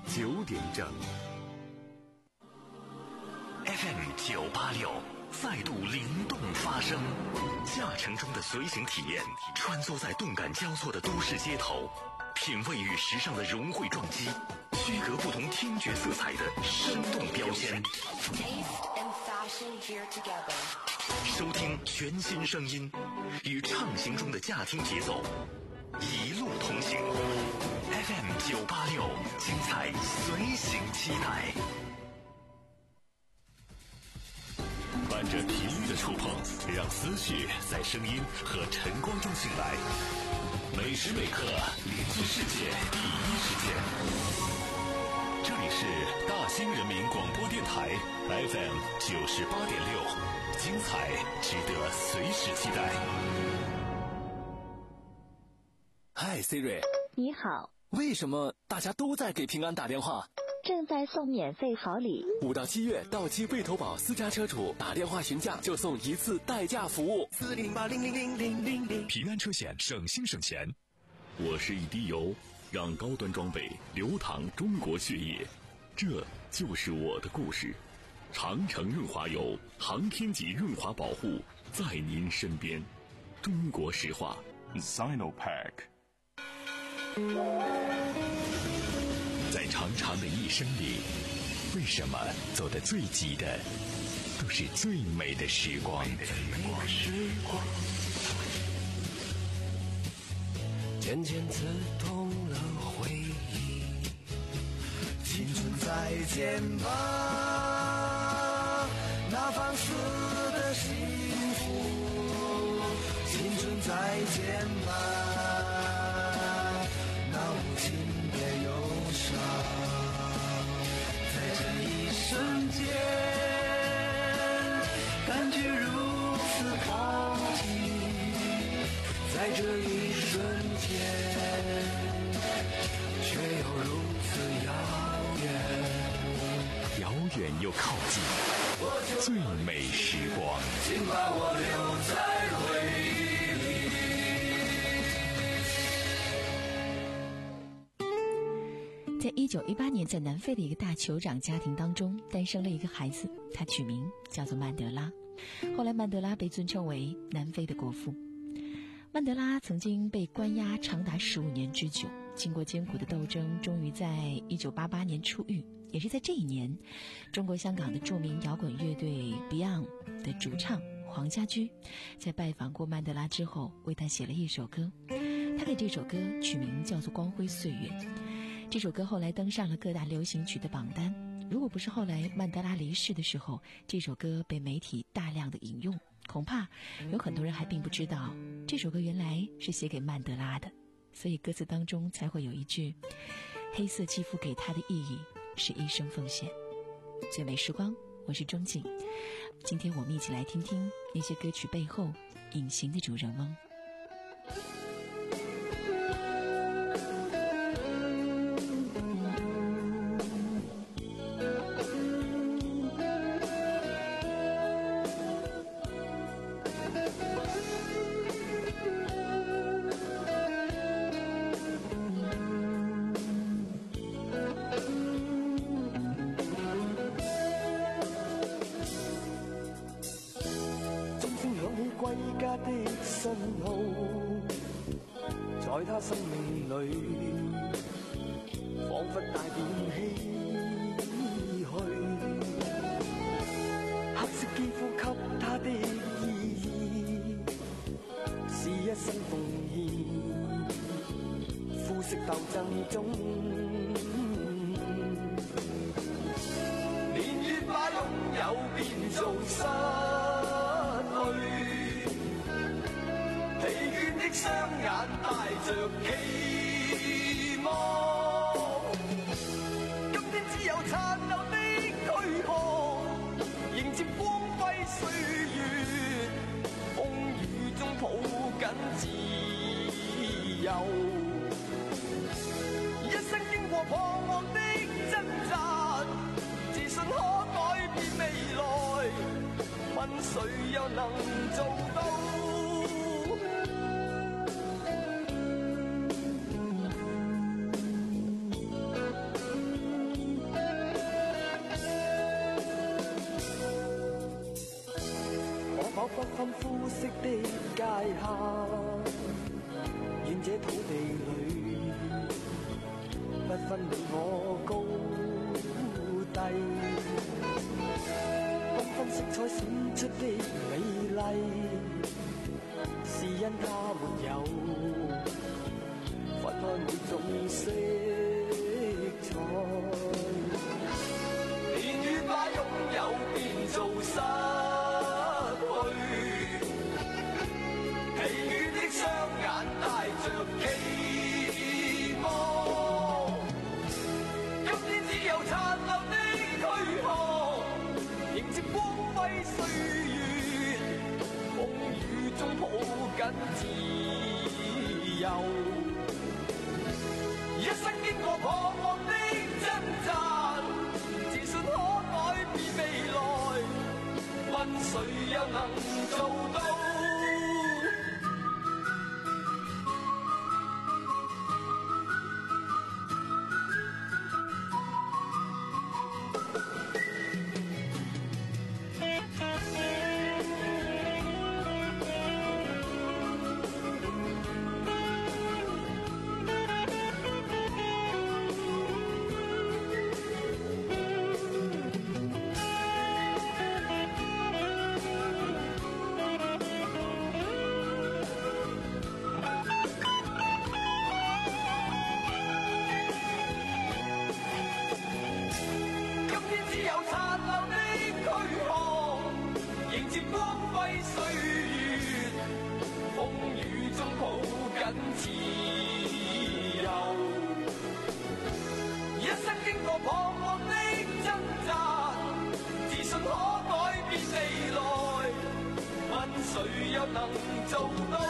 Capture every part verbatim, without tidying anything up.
九点整。F M 九八六再度灵动发声，驾乘中的随行体验，穿梭在动感交错的都市街头，品味与时尚的融汇撞击，区隔不同听觉色彩的生动标签。收听全新声音，与畅行中的驾听节奏，一路同行。F M 九八六，精彩随行期待。伴着频率的触碰，让思绪在声音和晨光中醒来。每时每刻连接世界第一时间。这里是大兴人民广播电台 F M 九十八点六，精彩值得随时期待。 嗨 Siri， 你好。 为什么大家都在给平安打电话？ 正在送免费好礼， 五到七月到期未投保私家车主打电话询价就送一次代驾服务。 四零八零零零零零零， 平安车险省心省钱。我是一滴油，让高端装备流淌中国血液，这就是我的故事。长城润滑油，航天级润滑保护，在您身边。中国石化 Sinopack。在长长的一生里，为什么走得最急的都是最美的时光？ 渐渐刺痛了回忆，青春再见吧，那放肆的幸福，青春再见吧，那无情的忧伤，在这一瞬间感觉如此靠近，在这一瞬间却又如此遥远， 遥远又靠近，最美时光， 请把我留在回忆里。在一九一八年，在南非的一个大酋长家庭当中诞生了一个孩子，他取名叫做曼德拉。后来曼德拉被尊称为南非的国父。曼德拉曾经被关押长达十五年之久，经过艰苦的斗争，终于在一九八八年出狱。也是在这一年，中国香港的著名摇滚乐队 Beyond 的主唱黄家驹在拜访过曼德拉之后，为他写了一首歌。他给这首歌取名叫做《光辉岁月》。这首歌后来登上了各大流行曲的榜单。如果不是后来曼德拉离世的时候，这首歌被媒体大量的引用，恐怕有很多人还并不知道这首歌原来是写给曼德拉的。所以歌词当中才会有一句，黑色肌肤给他的意义是一生奉献。最美时光，我是钟景。今天我们一起来听听那些歌曲背后隐形的主人翁。 歸家的信號，在他生命裏彷彿帶點唏噓，黑色肌膚給他的意義是一生奉獻，膚色鬥爭中年月把擁有變做失去，疲倦的雙眼帶着期望，今天只有殘留的軀殼迎接光輝歲月，風雨中抱緊自由，一生經過彷徨的掙扎，自信可改變未來，問誰又能做到？ 膚色的界限，願這土地裏不分你我高低，繽紛色彩閃出的美麗，是因它沒有分開每種色彩，年月把擁有變做失去，疲倦的雙眼帶着期望，今天只有殘留的軀殼，迎接光輝歲月，風雨中抱緊自由，一生經過彷徨的掙扎，自信可改變未來，問誰又能做到？誰又能做到？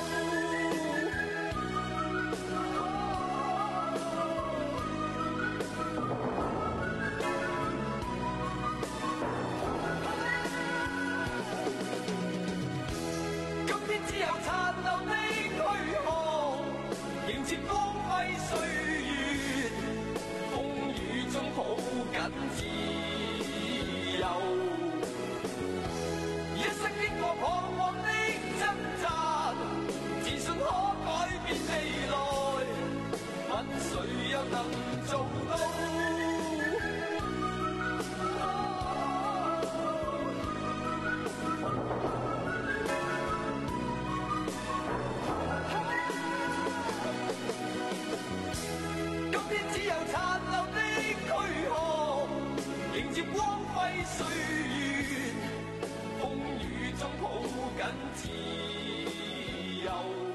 今天只有殘留的軀殼，迎接光輝歲月，風雨中抱緊自由。一生經過彷徨的掙扎，自信可改變未來，問誰又能做到？今天只有殘留的軀殼，迎接光輝歲月，風雨中抱緊自由。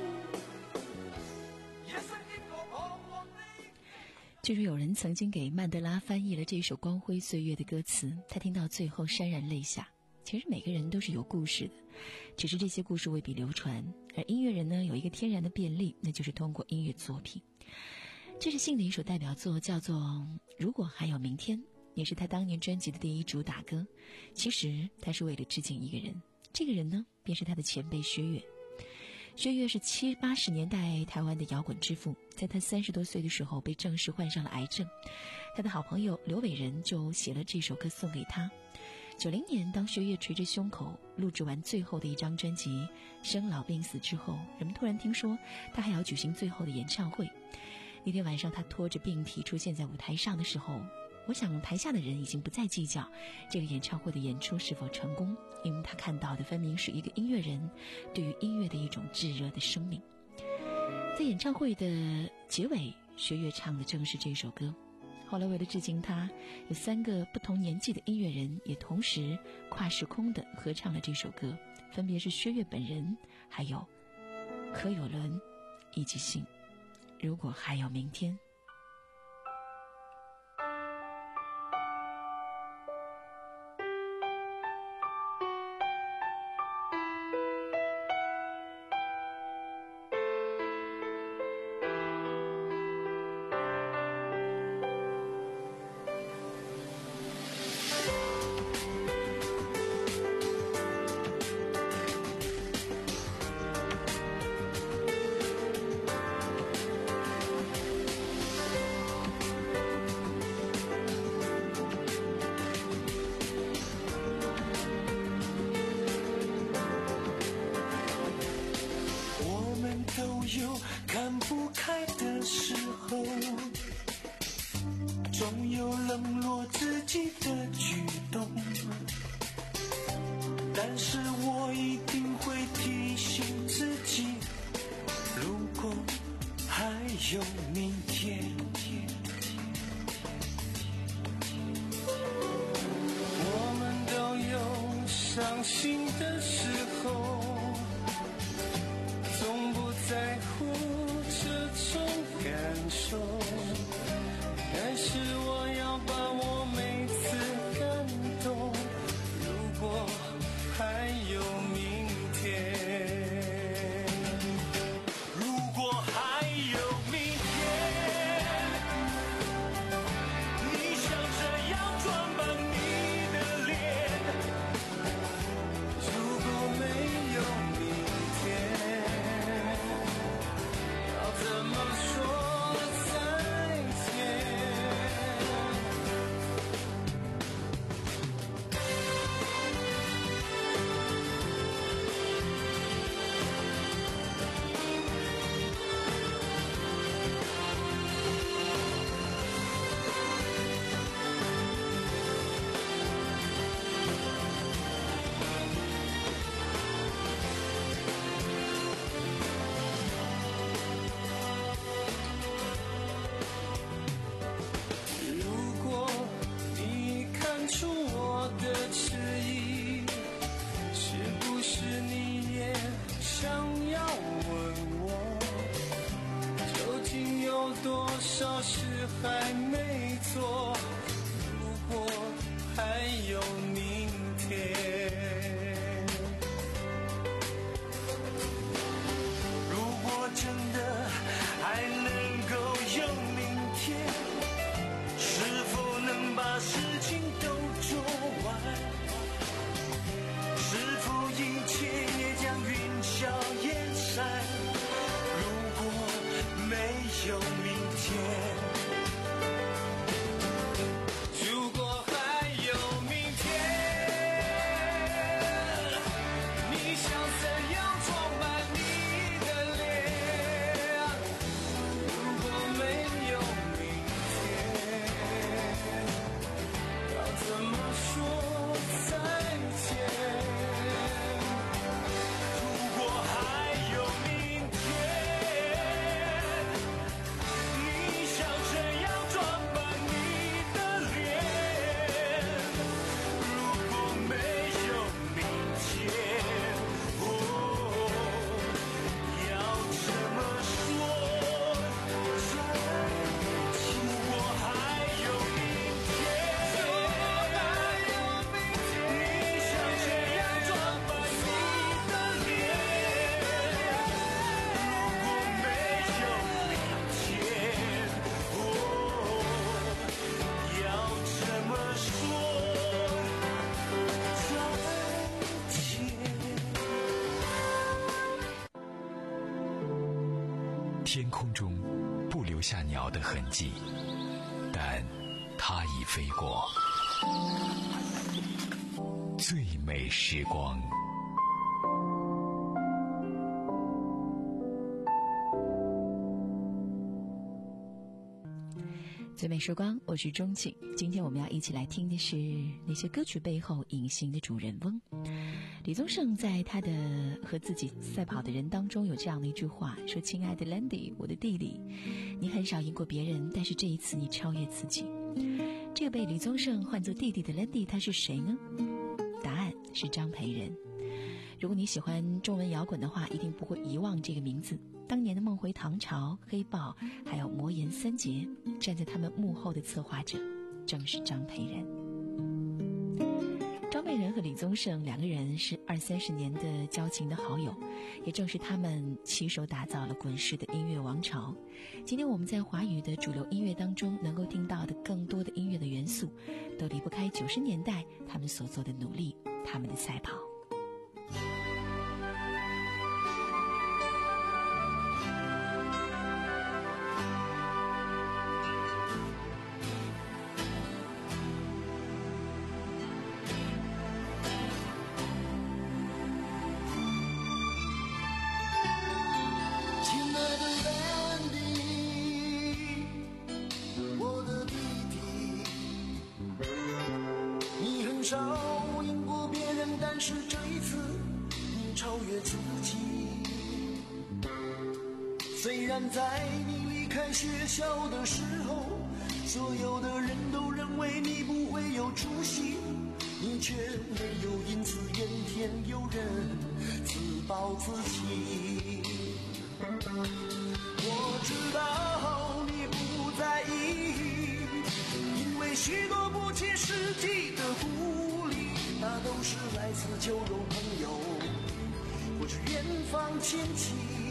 据说有人曾经给曼德拉翻译了这首《光辉岁月》的歌词，他听到最后潸然泪下。其实每个人都是有故事的，只是这些故事未必流传。而音乐人呢，有一个天然的便利，那就是通过音乐作品。这是信的一首代表作，叫做《如果还有明天》，也是他当年专辑的第一主打歌。其实他是为了致敬一个人，这个人呢，便是他的前辈薛岳。薛岳是七八十年代台湾的摇滚之父，在他三十多岁的时候被证实患上了癌症，他的好朋友刘伟仁就写了这首歌送给他。九零年，当薛岳捶着胸口录制完最后的一张专辑《生老病死》之后，人们突然听说他还要举行最后的演唱会。那天晚上，他拖着病体出现在舞台上的时候，我想台下的人已经不再计较这个演唱会的演出是否成功，因为他看到的分明是一个音乐人对于音乐的一种炙热的生命。在演唱会的结尾，薛岳唱的正是这首歌。后来为了致敬他，有三个不同年纪的音乐人也同时跨时空的合唱了这首歌，分别是薛岳本人，还有柯有伦以及信。如果还有明天。 总有冷落自己的举动，但是我一定会提醒自己，如果还有明天，我们都有伤心的时候，从不在乎这种感受，但是我要把握每次感动，如果还有明天，如果还有明天，你想怎样装扮你的脸，如果没有明天，要怎么说再见。如果你看出我的迟疑，是不是你也想要问我，究竟有多少事还没做，如果还有明天，如果真的还能够有明天，是否能把事情都做完？是否一切也将云消烟散？如果没有明天，如果还有明天，你想怎样装扮你的脸？如果没有明天，要怎么说再见？如果还有明天，你想怎样装扮你的脸？如果没有明天，哦，要怎么说再见？如果还有明天，如果还有明天，你想怎样装扮你的脸？如果没有明天，哦，要怎么说再见？ 天空中不留下鸟的痕迹，但它已飞过。最美时光。 最美时光，我是钟庆。今天我们要一起来听的是那些歌曲背后隐形的主人翁。李宗盛在他的和自己赛跑的人当中有这样的一句话，说：亲爱的 Landy， 我的弟弟，你很少赢过别人，但是这一次你超越自己。这个被李宗盛唤作弟弟的 Landy 他是谁呢？答案是张培仁。如果你喜欢中文摇滚的话，一定不会遗忘这个名字。当年的梦回唐朝、黑豹还有魔岩三杰，站在他们幕后的策划者正是张培仁。张培仁和李宗盛两个人是二三十年的交情的好友，也正是他们携手打造了滚石的音乐王朝。今天我们在华语的主流音乐当中能够听到的更多的音乐的元素，都离不开九十年代他们所做的努力，他们的赛跑。 亲爱的 Landy， 我的弟弟， 少赢过别人，但是这一次你超越自己。虽然在你离开学校的时候，所有的人都认为你不会有出息，你却没有因此怨天尤人，自暴自弃。我知道你不在意，因为许多不切实际的鼓励，那都是来自酒肉朋友或是远方亲戚。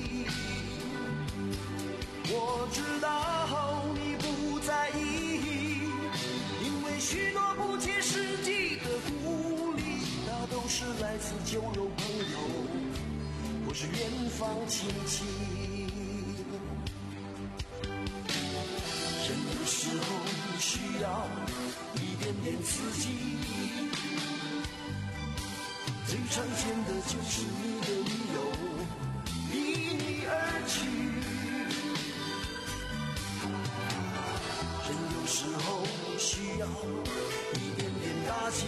我知道你不在意，因为许多不切实际的鼓励，那都是来自酒肉朋友或是远方亲戚。人有时候需要一点点刺激，最常见的就是你的女友离你而去。人有时候需要一点点打击，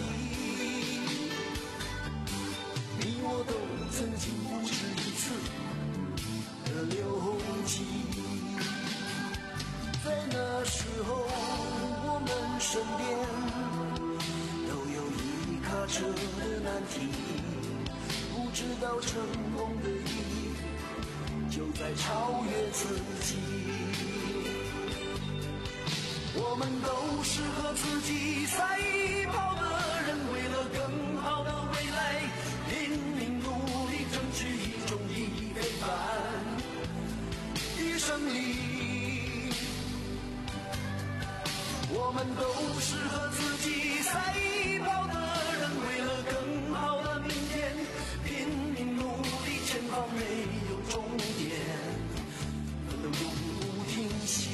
你我都曾经不止一次的流涕。在那时候我们身边都有一卡车的难题，不知道成功的意义就在超越自己。我们都是和自己赛跑的人，为了更好的未来拼命努力争取一种意义非凡的胜利。我们都是和自己赛跑的人，为了更好的明天拼命努力，前方没有终点，能永不停息。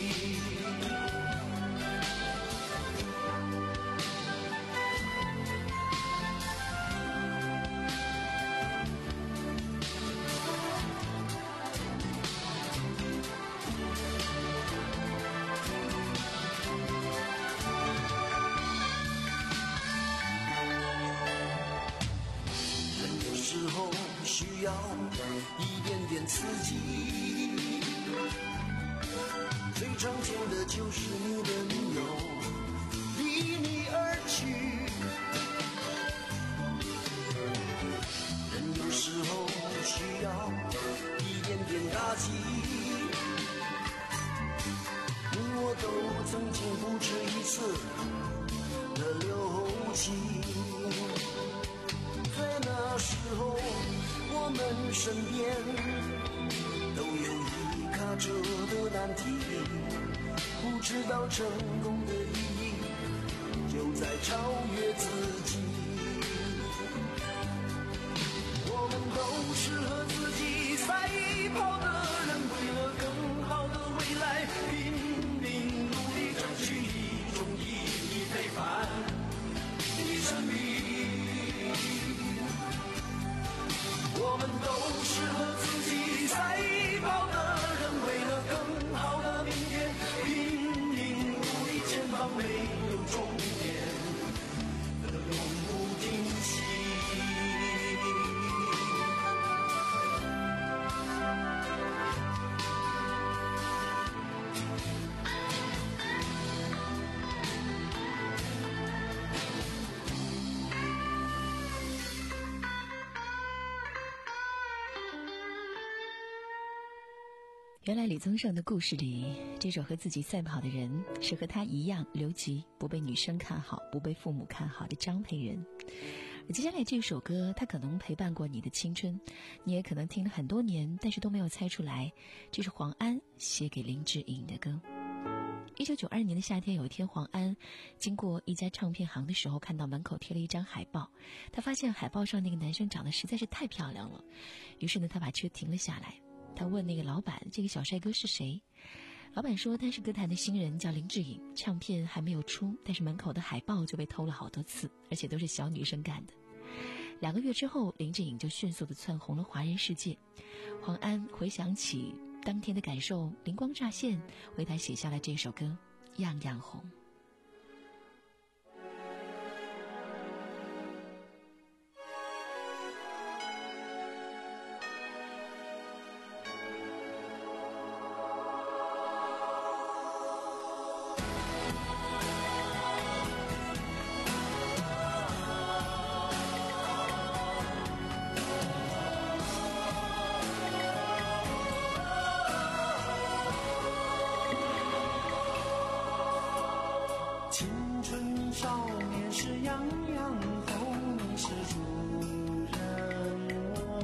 需要一点点刺激，最常见的就是你的女友离你而去。人有时候需要一点点打击，你我都曾经不止一次的流涕。在那时候我们身边都有一卡车的难题，不知道成功的意义就在超越自己。我们都是和自己赛跑的人，为了更好的未来拼命努力，争取一种意义非凡的胜利。我们都是和自己赛跑的人，为了更好的明天拼命努力，前方没有终点，能永不停息。 原来李宗盛的故事里，这种和自己赛跑的人是和他一样留级，不被女生看好，不被父母看好的张培仁。而接下来这首歌，他可能陪伴过你的青春，你也可能听了很多年，但是都没有猜出来，这是黄安写给林志颖的歌。一九九二年的夏天，有一天黄安经过一家唱片行的时候，看到门口贴了一张海报，他发现海报上那个男生长得实在是太漂亮了，于是呢，他把车停了下来。他问那个老板，这个小帅哥是谁？老板说他是歌坛的新人，叫林志颖，唱片还没有出，但是门口的海报就被偷了好多次，而且都是小女生干的。两个月之后，林志颖就迅速地窜红了华人世界。黄安回想起当天的感受，灵光乍现，为他写下了这首歌《样样红》。 青春少年是洋洋，后你是主人翁。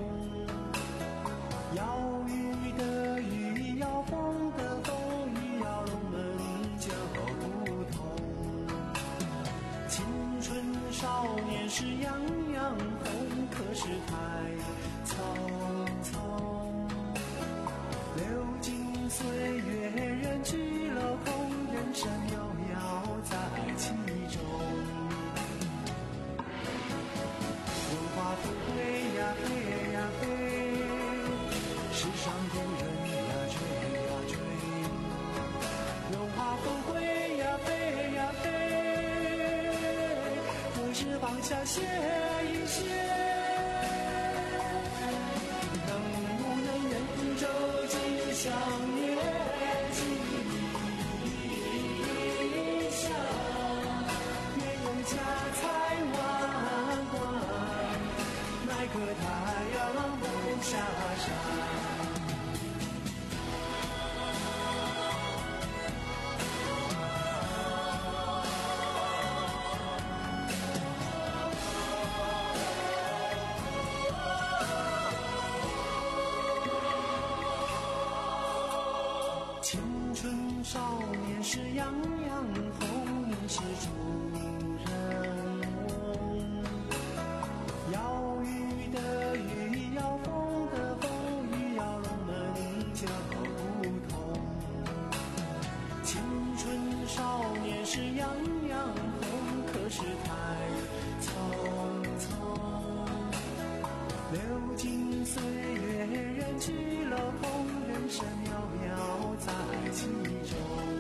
要雨的雨，要风的风，雨要龙门就不同。青春少年是洋洋，后可是太匆匆。流金岁月，人去楼空，人生悠遥在其中。荣华富贵呀飞呀飞，世上的人呀追呀追。荣华富贵呀飞呀飞，何时放下歇一歇？能不能人周几相约？可太阳不下山。青春少年是洋洋，后你是主人翁。要雨的雨，要风的风，雨要龙门就不同。青春少年是洋洋，后可是太匆匆。流金岁月，人去楼空，人生遥遥在其中。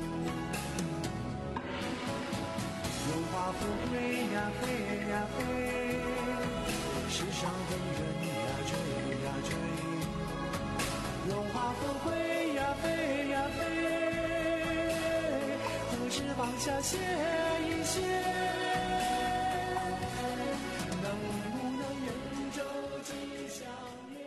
荣华富贵呀飞呀飞，世上的人呀追呀追。荣华富贵呀飞呀飞，何时放下歇一歇？能不能人周几相约？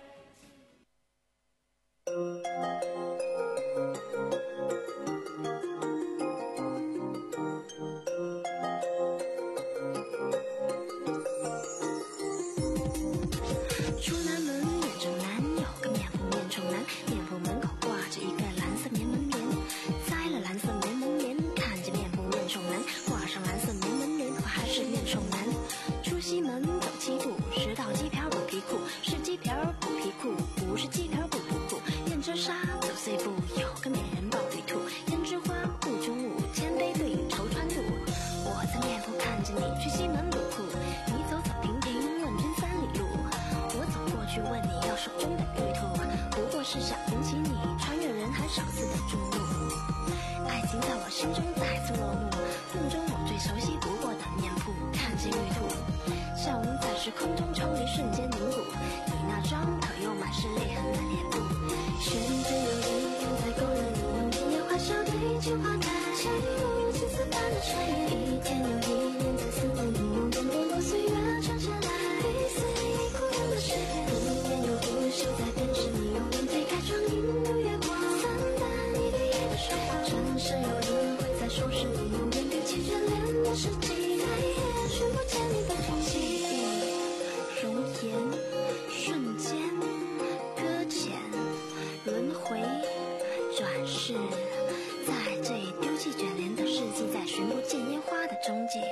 出南门面正南，有个面铺面冲南，面铺门口挂着一个蓝色棉门帘，栽了蓝色棉门帘，看见面铺面冲南，挂上蓝色棉门帘，可还是面冲南。出西门走七步，十道鸡瓢补皮裤，是鸡瓢补皮裤，不是鸡瓢补皮裤。沿着沙走碎步，有个美人抱对兔，胭脂花雾中雾，千杯对影绸穿路。我在面铺看见你去西门补裤，你走走停停问君三里路。我走过去问你要手中的玉兔，不过是想引起你穿越人海赏赐的注目。爱情在我心中再次落幕，梦中我最熟悉不过的面铺，看见玉兔，笑容在时空中抽离，瞬间凝固。你那张可又满是泪痕的脸部，瞬间有一天在勾勒你用金叶花笑对镜花台，像一路青丝般的穿越。一天又一年在思念你用点点过岁月唱下来，一丝一哭的誓言。不言又不是在辨识你用眼推开窗映入月光，散淡一对眼的水花。真是有人会在说是你用眼堆起眷恋的世纪，再也寻不见你的踪迹。容颜瞬间搁浅轮回转世，在这一丢弃卷帘的世纪，再寻不见烟花的踪迹。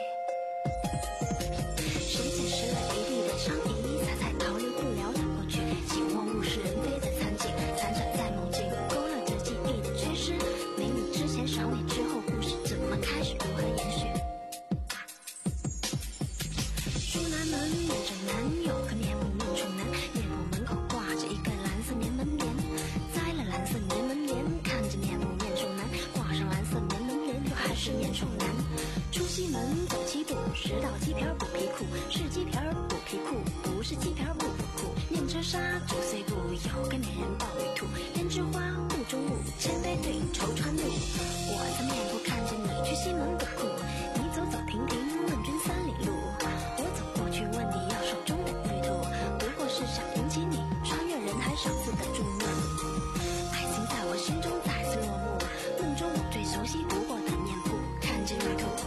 谁捡拾了一地的长椅，踩踩逃离不了的过去，请问物是人非的残景，残喘在梦境，勾勒着记忆的缺失。没你之前，少你之后，故事怎么开始，如何延续？出南门面正南，有个面铺面冲南，面铺门口挂着一个蓝色棉门帘，栽了蓝色棉门帘，看见面铺面冲南，挂上蓝色棉门帘，可还是面冲南。出西门走七步，十道鸡瓢补皮裤，是鸡瓢补皮裤，不是鸡瓢补皮裤。念着沙走碎步，有个美人抱玉兔，胭脂花雾中雾，千杯对影绸穿路。我在面铺看见你去西门补裤，你走走停停问君三里路。我走过去问你要手中的玉兔，不过是想引起你穿越人海赏赐的注目。爱情在我心中再次落幕，梦中我最熟悉不过的面铺，看见玉兔。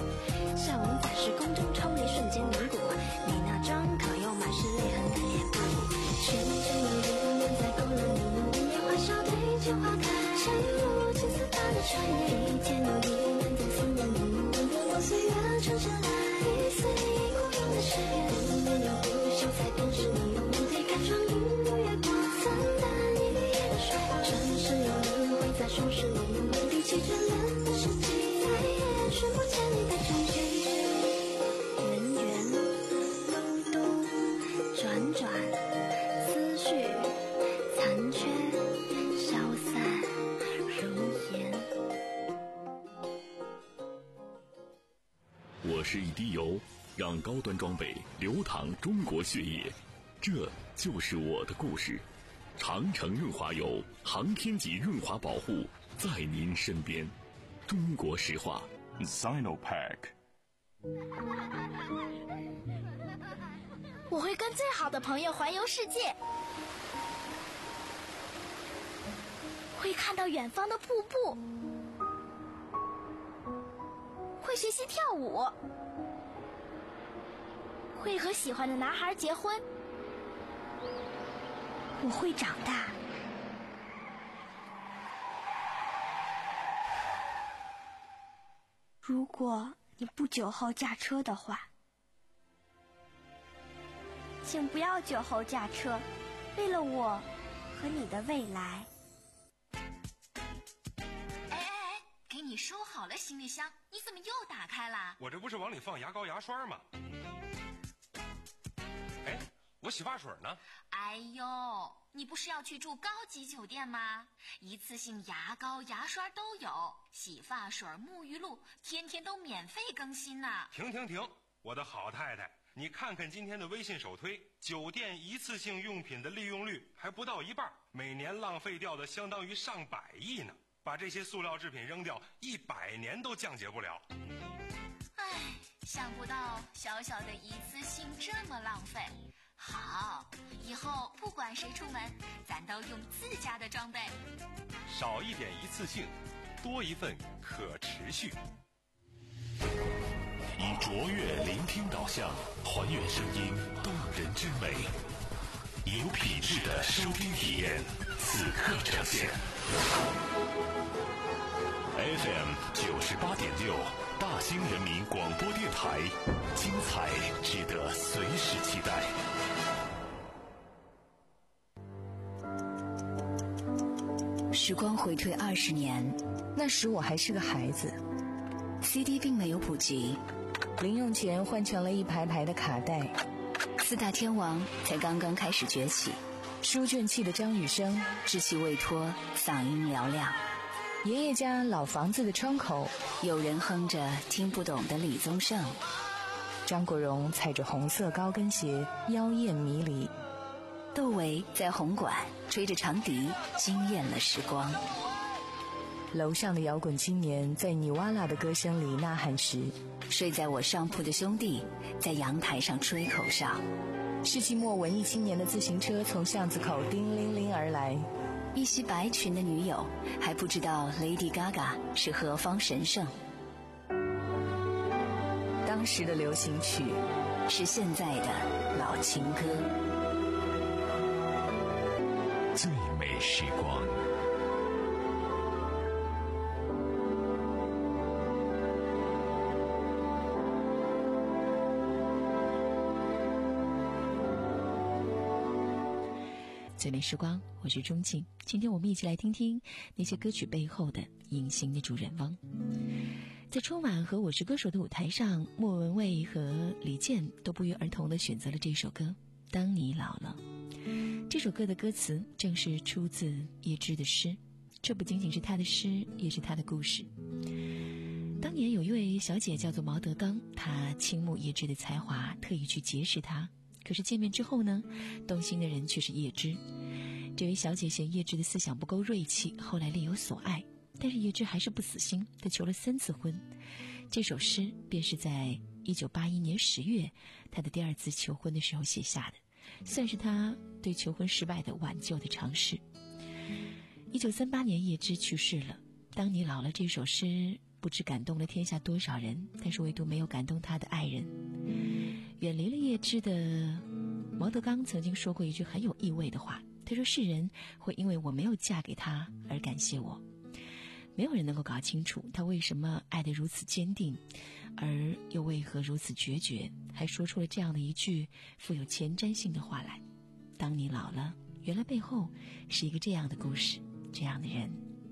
撑下来，随意孤勇的誓言，不眠又不休，才便是你用目的看窗，映入月光，惨淡一眼水，城市有人会在数十年用目的起眷恋的世纪，再也寻不见你的踪迹。圆圆嘟嘟转转，思绪残缺消散如烟。 我是一滴油，让高端装备流淌中国血液，这就是我的故事。长城润滑油，航天级润滑保护，在您身边。中国石化 Sinopec。 我会跟最好的朋友环游世界，会看到远方的瀑布，会学习跳舞，会和喜欢的男孩结婚。我会长大。如果你不酒后驾车的话，请不要酒后驾车，为了我和你的未来。 哎哎哎，给你收好了行李箱，你怎么又打开了？ 我这不是往里放牙膏牙刷吗？哎，我洗发水呢？ 哎呦，你不是要去住高级酒店吗？一次性牙膏牙刷都有，洗发水沐浴露天天都免费更新呢。 停停停，我的好太太，你看看今天的微信首推，酒店一次性用品的利用率还不到一半，每年浪费掉的相当于上百亿呢。把这些塑料制品扔掉，一百年都降解不了。 唉，想不到小小的一次性这么浪费。好，以后不管谁出门，咱都用自家的装备。 少一点一次性，多一份可持续。 以卓越聆听导向，还原声音动人之美，有品质的收听体验，此刻呈现。F M 九十八点六，大兴人民广播电台，精彩值得随时期待。 时光回退二十年，那时我还是个孩子。C D 并没有普及，零用钱换成了一排排的卡带。四大天王才刚刚开始崛起，书卷气的张雨生稚气未脱，嗓音嘹亮。爷爷家老房子的窗口，有人哼着听不懂的李宗盛。张国荣踩着红色高跟鞋，妖艳迷离。窦唯在红馆吹着长笛，惊艳了时光。楼上的摇滚青年在尼瓦拉的歌声里呐喊时，睡在我上铺的兄弟在阳台上吹口哨。世纪末文艺青年的自行车从巷子口叮铃铃而来，一袭白裙的女友还不知道 Lady Gaga 是何方神圣。当时的流行曲是现在的老情歌。 最美时光。 最美时光，我是钟静。今天我们一起来听听那些歌曲背后的隐形的主人翁。在春晚和我是歌手的舞台上，莫文蔚和李健都不约而同地选择了这首歌《当你老了》。这首歌的歌词正是出自叶芝的诗，这不仅仅是他的诗，也是他的故事。当年有一位小姐叫做毛德刚，她倾慕叶芝的才华，特意去结识她。可是见面之后呢，动心的人却是叶芝。这位小姐嫌叶芝的思想不够锐气，后来另有所爱，但是叶芝还是不死心，她求了三次婚。这首诗便是在一九八一年十月她的第二次求婚的时候写下的，算是她对求婚失败的挽救的尝试。一九三八年叶芝去世了，当你老了这首诗不知感动了天下多少人，但是唯独没有感动她的爱人。远离了叶芝的毛德刚曾经说过一句很有意味的话，他说世人会因为我没有嫁给他而感谢我。没有人能够搞清楚他为什么爱得如此坚定，而又为何如此决绝，还说出了这样的一句富有前瞻性的话来：当你老了，原来背后是一个这样的故事，这样的人。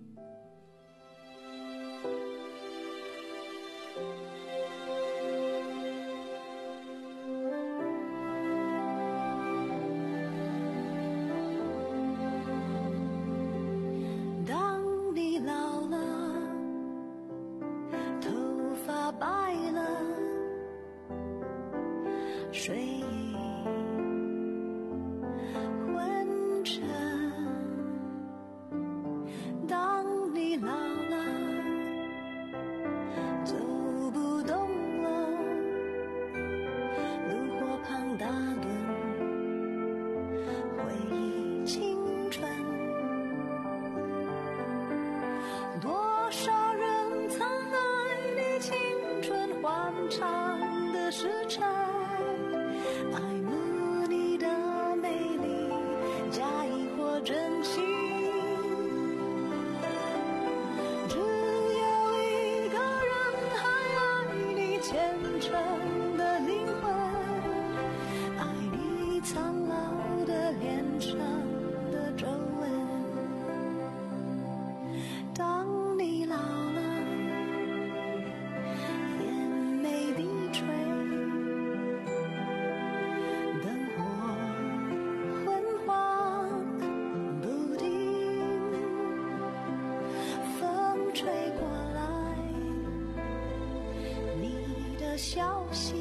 消息，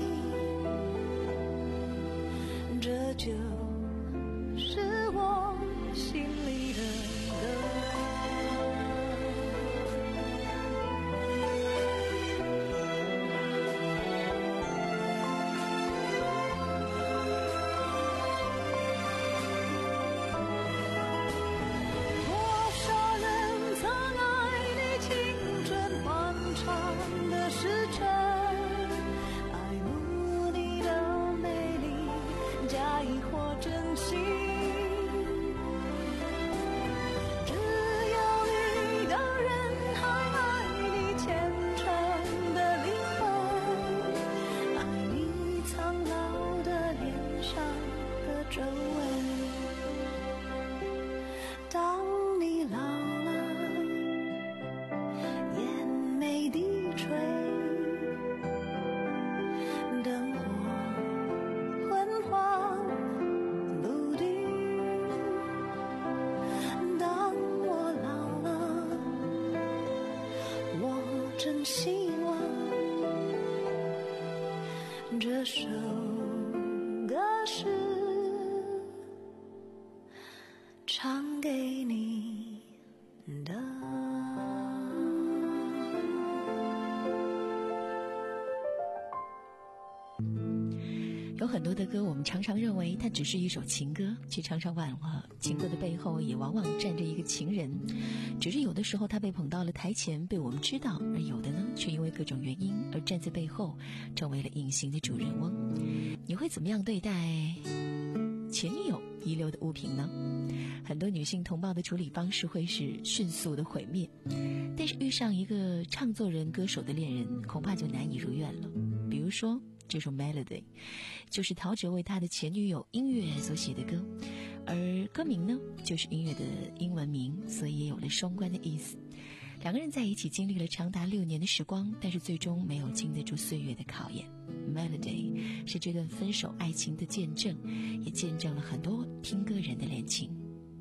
这就是我心里的多少人曾爱你青春欢畅的时辰，真希望这首歌是唱给你的。 有很多的歌，我们常常认为它只是一首情歌，却常常忘了情歌的背后也往往站着一个情人。只是有的时候他被捧到了台前，被我们知道，而有的呢，却因为各种原因而站在背后，成为了隐形的主人翁。你会怎么样对待前女友遗留的物品呢？很多女性同胞的处理方式会是迅速的毁灭，但是遇上一个唱作人歌手的恋人，恐怕就难以如愿了。比如说这首 Melody 就是陶喆为他的前女友音乐所写的歌，而歌名呢就是音乐的英文名，所以也有了双关的意思。两个人在一起经历了长达六年的时光，但是最终没有经得住岁月的考验。 Melody 是这段分手爱情的见证，也见证了很多听歌人的恋情。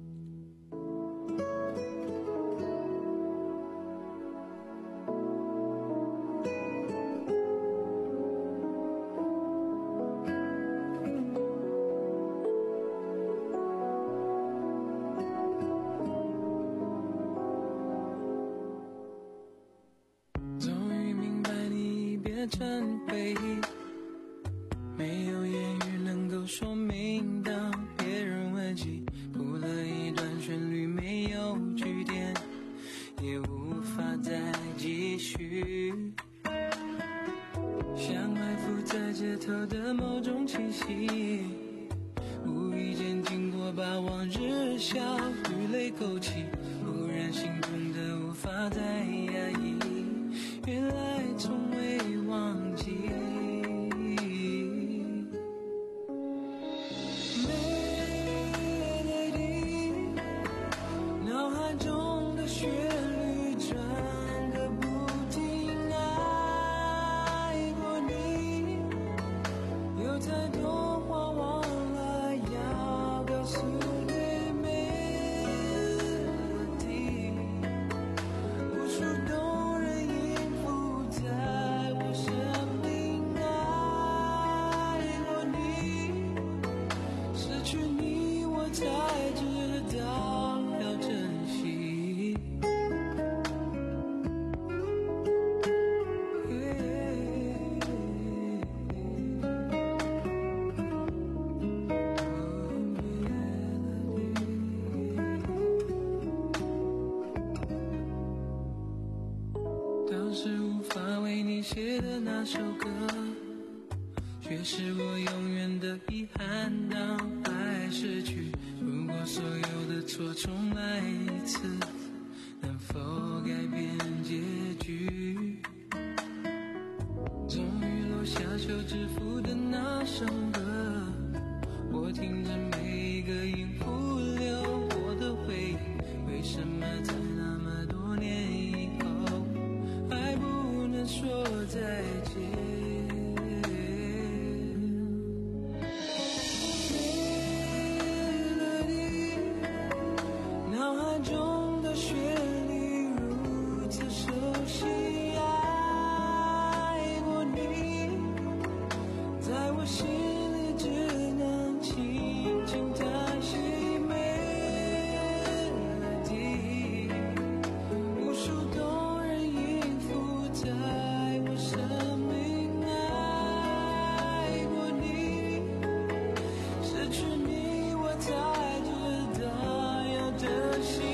成回忆，没有言语能够说明，当别人问起，谱了一段旋律没有句点，也无法再继续。像埋伏在街头的某种气息，无意间经过，把往日笑与泪勾起，忽然心痛的无法再压抑，原来从未忘记。 却是我永远的遗憾。当爱失去，如果所有的错重来一次，能否改变结局？终于落下休止符的那首歌，我听着每一个音符流过的回忆，为什么在那么多年以后还不能说再见？脑海中的旋律如此熟悉，爱过你，在我心里只能轻轻叹息。melody， 无数动人音符在我生命，爱过你，失去你我才知道要珍惜。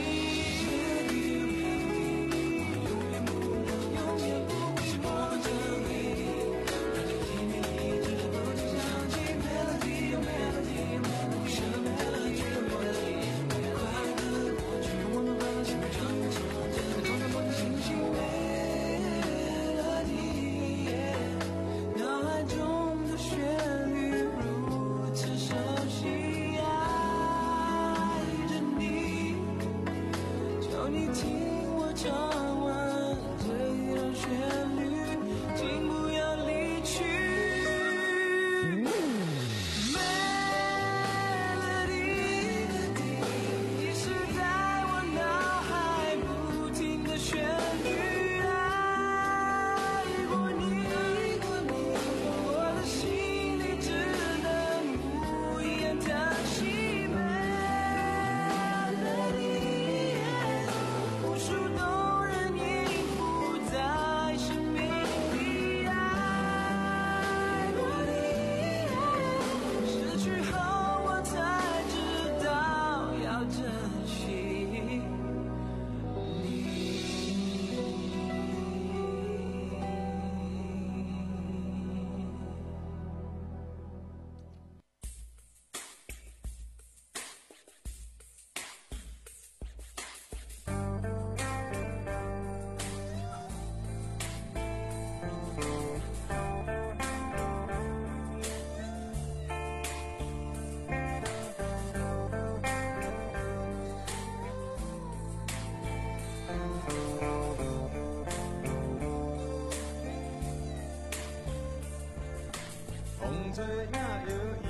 做影摇伊，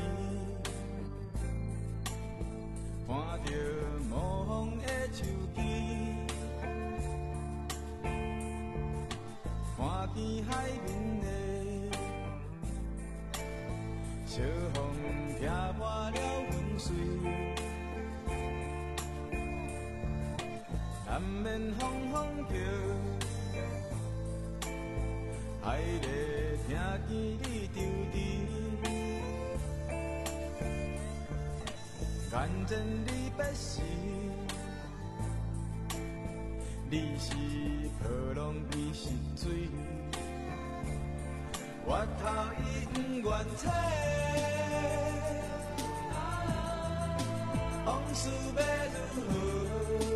看着模糊的手机，看见海面的小风劈破了粉碎，南面风风叫，海里听见你丢滴。眼前你别时，你是波浪伊是水，我头伊不愿切，往事要如何？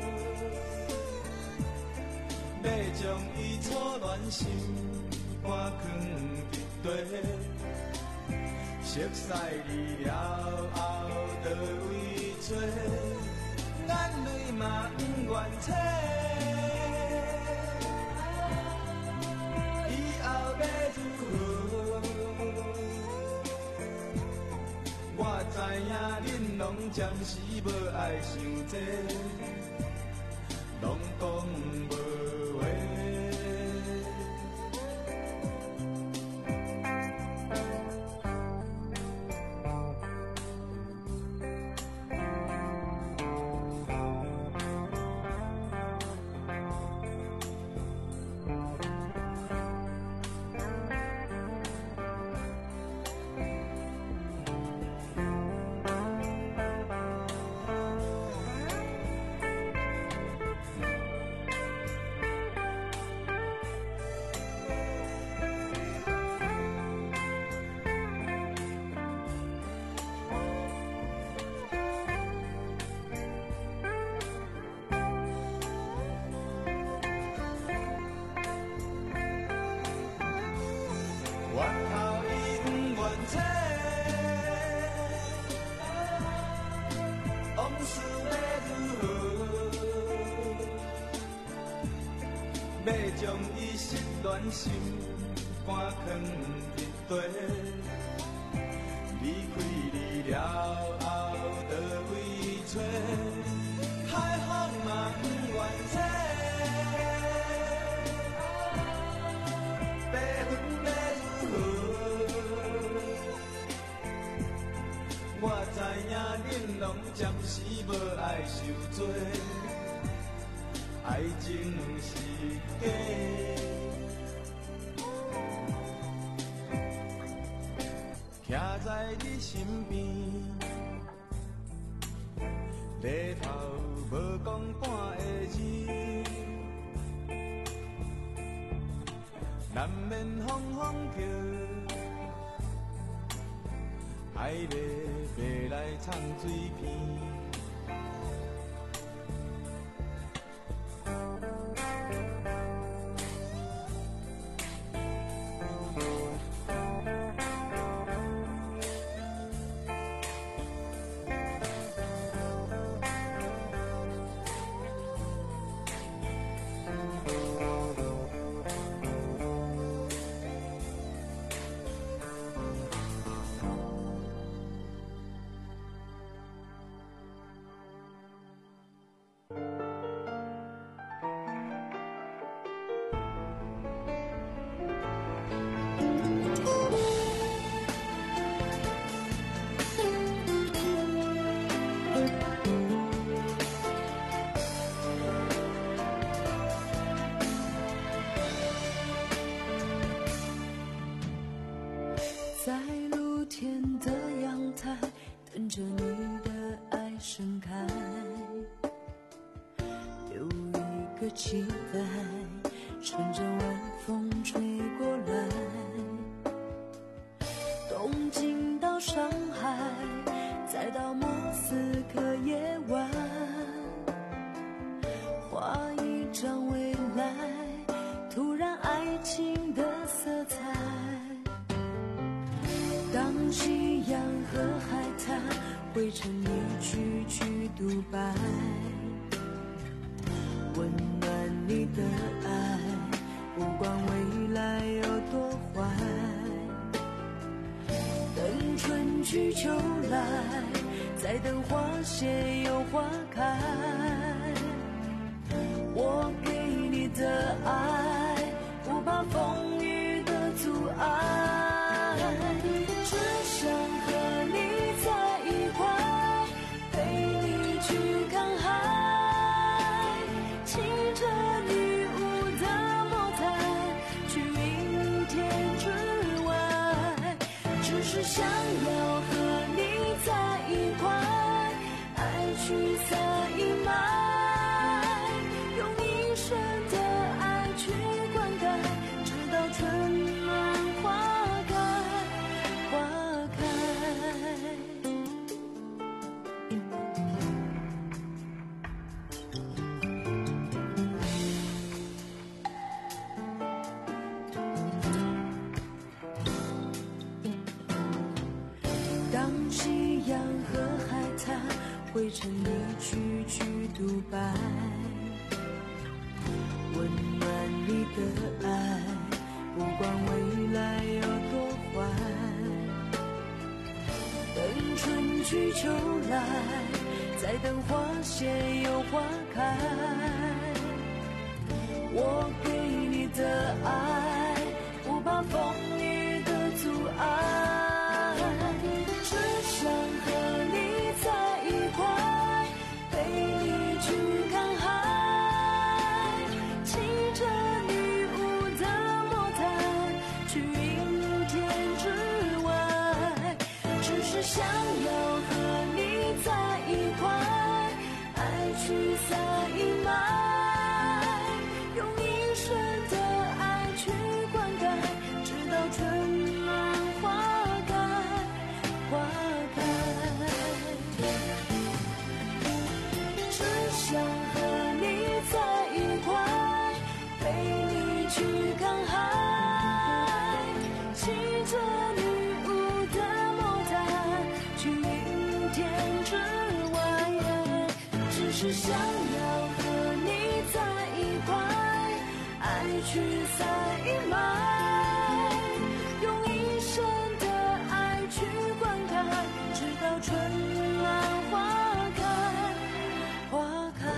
要将伊错乱心肝藏伫地。熟悉你了后，倒位找？眼泪嘛不愿切。以后要如何？我知影恁拢暂时无爱想这，拢讲无话。 源头因缘切，往事要如何？要将伊失恋心肝藏一地，离开你了后，倒位找？海风嘛不愿切，白云要如何？我知影恁拢暂时无爱受罪，爱情是假。徛在你身边，日头无讲半个字，难免风风叫，海螺爬来藏水边。 在露天的阳台，等着你的爱盛开，留一个期待，趁着晚风吹过来。东京到上海，再到莫斯科夜晚，画一张未来，突然爱情的色彩。当夕阳和海滩汇成一句句独白，温暖你的爱，不管未来有多坏。等春去秋来，再等花谢又花开。我给你的爱，不怕风雨的阻碍。只想和你在一块，陪你去看海，骑着女巫的魔毯，去明天之外。只是想要和你在一块，爱去撒一埋，用一生的爱去灌溉，直到春暖花开。当夕阳和海滩汇成一句句独白，温暖你的爱，不管未来有多坏。等春去秋来，再等花谢又花开。我给你的爱，不怕风雨的阻碍。只想和你在一块，陪你去看海，骑着女巫的魔毯，去明天之外。只是想要和你在一块，爱去撒一埋，用一生的爱去灌溉，直到春暖花开，花开。只想和你在一块，陪你去看海， 是想要和你在一块，爱去塞满，用一生的爱去灌溉，直到春暖花开，花开。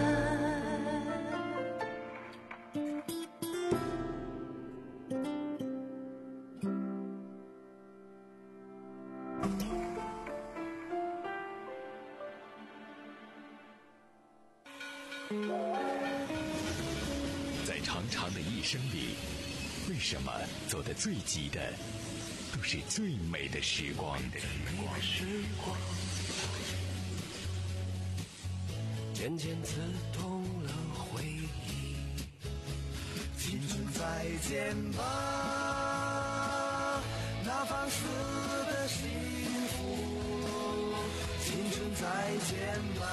在长长的一生里，为什么走得最急的都是最美的时光？ 渐渐刺痛了回忆，青春再见吧，那放肆的幸福，青春再见吧，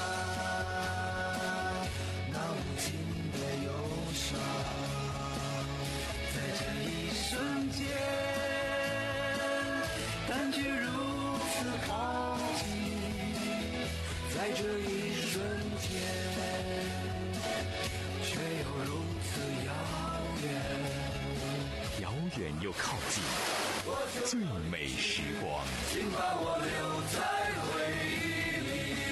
那无尽的忧伤，在这一瞬间，感觉如此靠近，在这一瞬间，却又如此遥远， 遥远又靠近，最美时光。 请把我留在回忆里。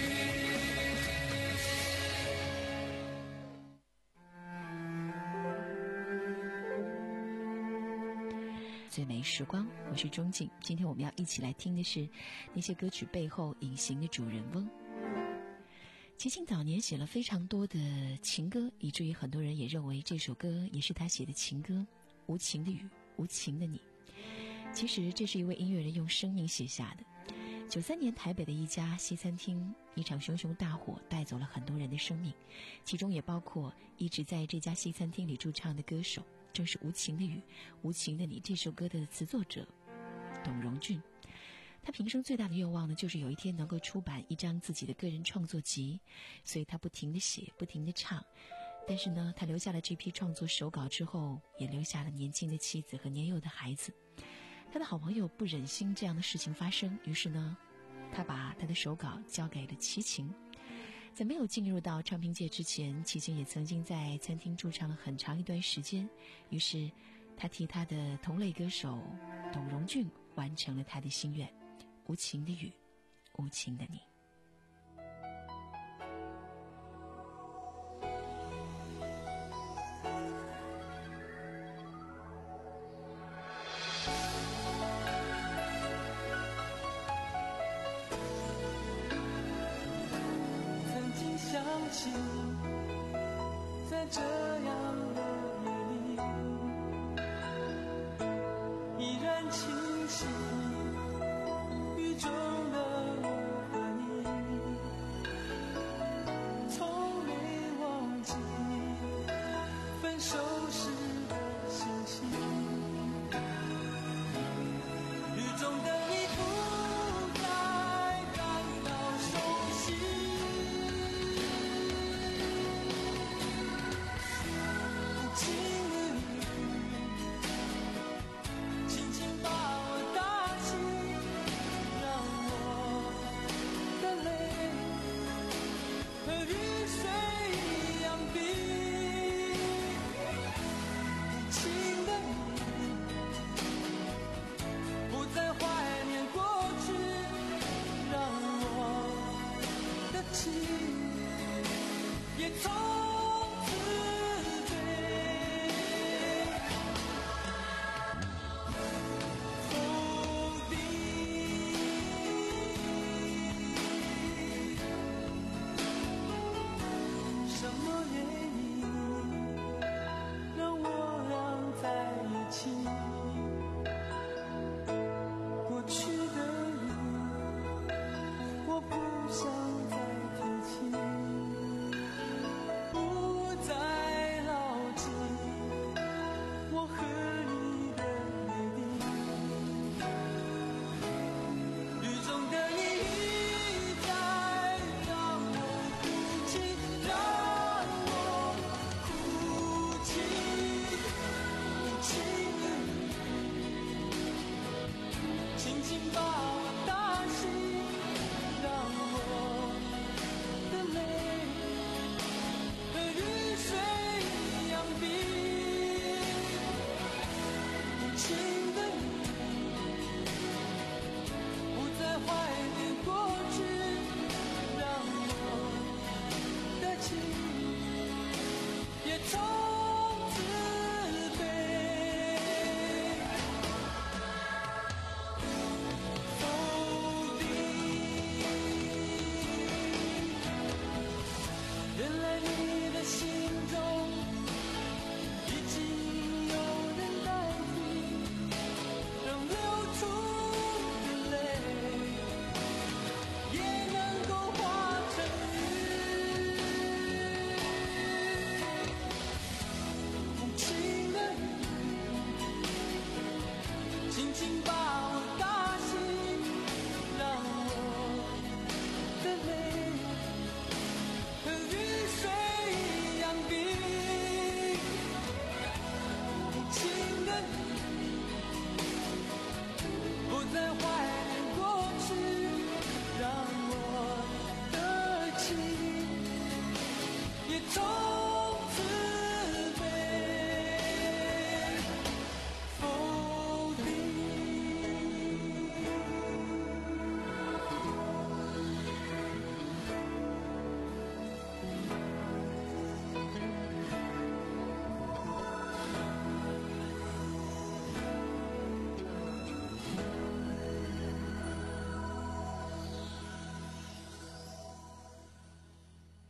最美时光，我是钟静。今天我们要一起来听的是那些歌曲背后隐形的主人翁。齐秦早年写了非常多的情歌，以至于很多人也认为这首歌也是他写的情歌。无情的雨，无情的你。其实这是一位音乐人用生命写下的。九三年台北的一家西餐厅，一场熊熊大火带走了很多人的生命，其中也包括一直在这家西餐厅里驻唱的歌手，正是《无情的雨，无情的你》这首歌的词作者董荣俊。他平生最大的愿望呢，就是有一天能够出版一张自己的个人创作集，所以他不停地写，不停地唱。但是呢，他留下了这批创作手稿之后，也留下了年轻的妻子和年幼的孩子。他的好朋友不忍心这样的事情发生，于是呢，他把他的手稿交给了齐秦。在没有进入到唱片界之前，齐秦也曾经在餐厅驻唱了很长一段时间，于是他替他的同类歌手董荣俊完成了他的心愿。无情的雨，无情的你。 曾经想起，在这样的夜里，依然清晰雨中的我和你，从没忘记分手时的心情。雨中的你不再感到熟悉，无情的雨轻轻把我打醒，让我的泪和雨水一样冰。无情的你不再怀念过去，让我的情也从此醉。否定什么原因让我俩在一起？过去的你，我不想再提起，不再牢记我和你的约定。雨中的你一再让我哭泣，让我哭泣。无情的你轻轻把我打醒，让我的泪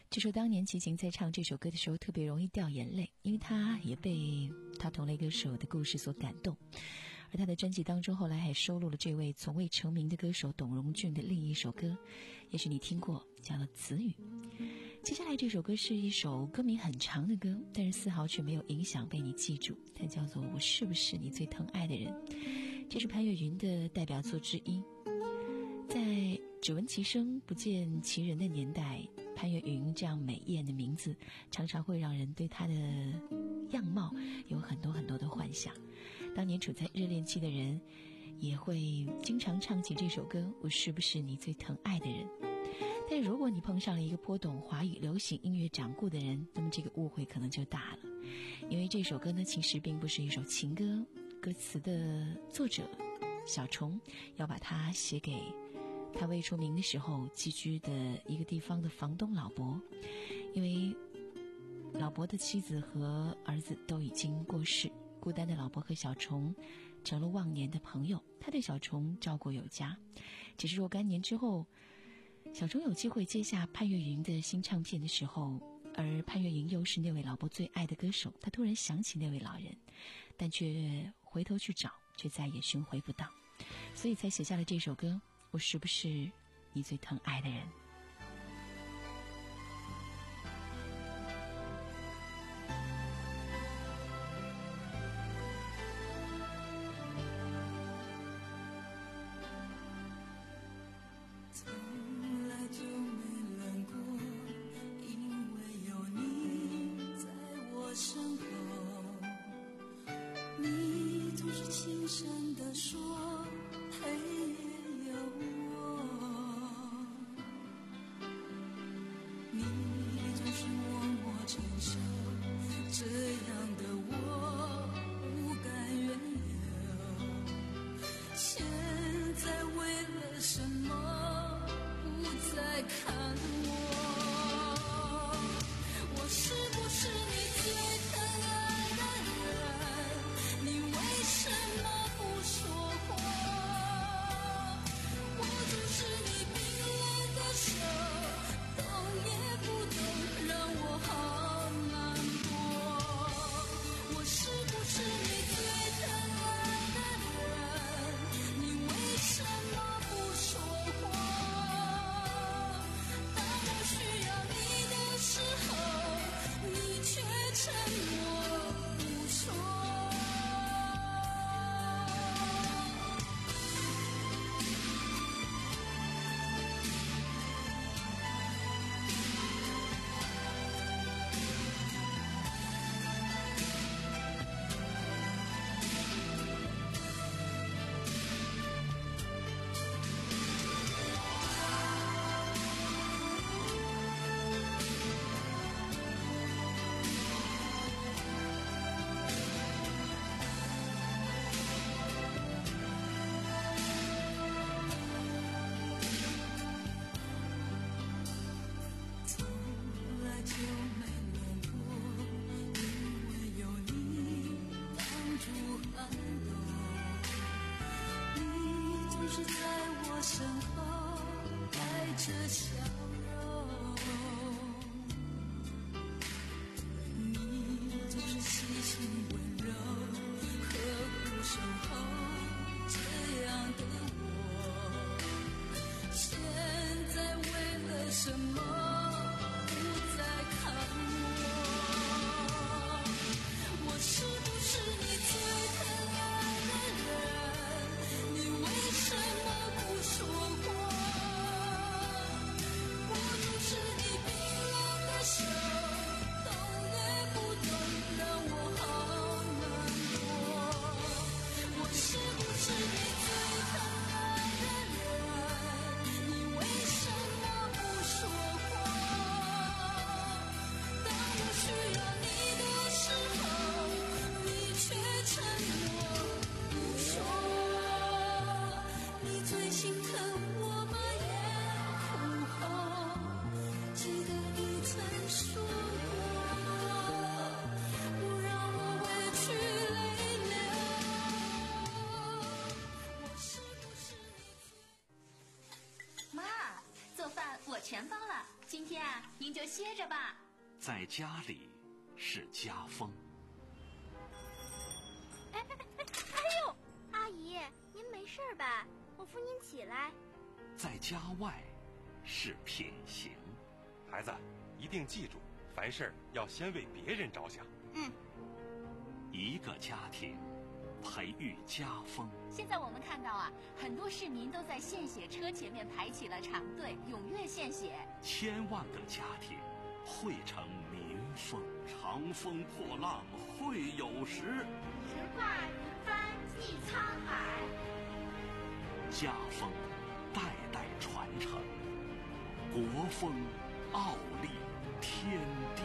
据说当年齐秦在唱这首歌的时候特别容易掉眼泪，因为他也被他同类歌手的故事所感动。而他的专辑当中后来还收录了这位从未成名的歌手董荣俊的另一首歌，也许你听过，叫做《词语》。接下来这首歌是一首歌名很长的歌，但是丝毫却没有影响被你记住，它叫做《我是不是你最疼爱的人》，这是潘越云的代表作之一。在只闻其声不见其人的年代，潘越云这样美艳的名字常常会让人对她的样貌有很多很多的幻想。当年处在热恋期的人也会经常唱起这首歌，我是不是你最疼爱的人。但如果你碰上了一个颇懂华语流行音乐掌故的人，那么这个误会可能就大了。因为这首歌呢，其实并不是一首情歌，歌词的作者小虫要把它写给他未出名的时候寄居的一个地方的房东老伯。因为老伯的妻子和儿子都已经过世，孤单的老伯和小虫成了忘年的朋友，他对小虫照顾有加。只是若干年之后，小虫有机会接下潘越云的新唱片的时候，而潘越云又是那位老伯最爱的歌手，他突然想起那位老人，但却回头去找，却再也寻回不到，所以才写下了这首歌，我是不是你最疼爱的人。 手，懂也不懂，让我好您就歇着吧。 在家里是家风。 哎哎哎哎呦，阿姨，您没事吧？我扶您起来。 在家外是品行。 孩子，一定记住，凡事要先为别人着想。 嗯。 一个家庭培育家风。 现在我们看到啊，很多市民都在献血车前面排起了长队，踊跃献血。 千万个家庭汇成民风。长风破浪会有时， 直挂云帆济沧海。 家风代代传承，国风傲立天地。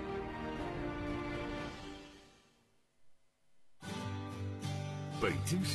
北京市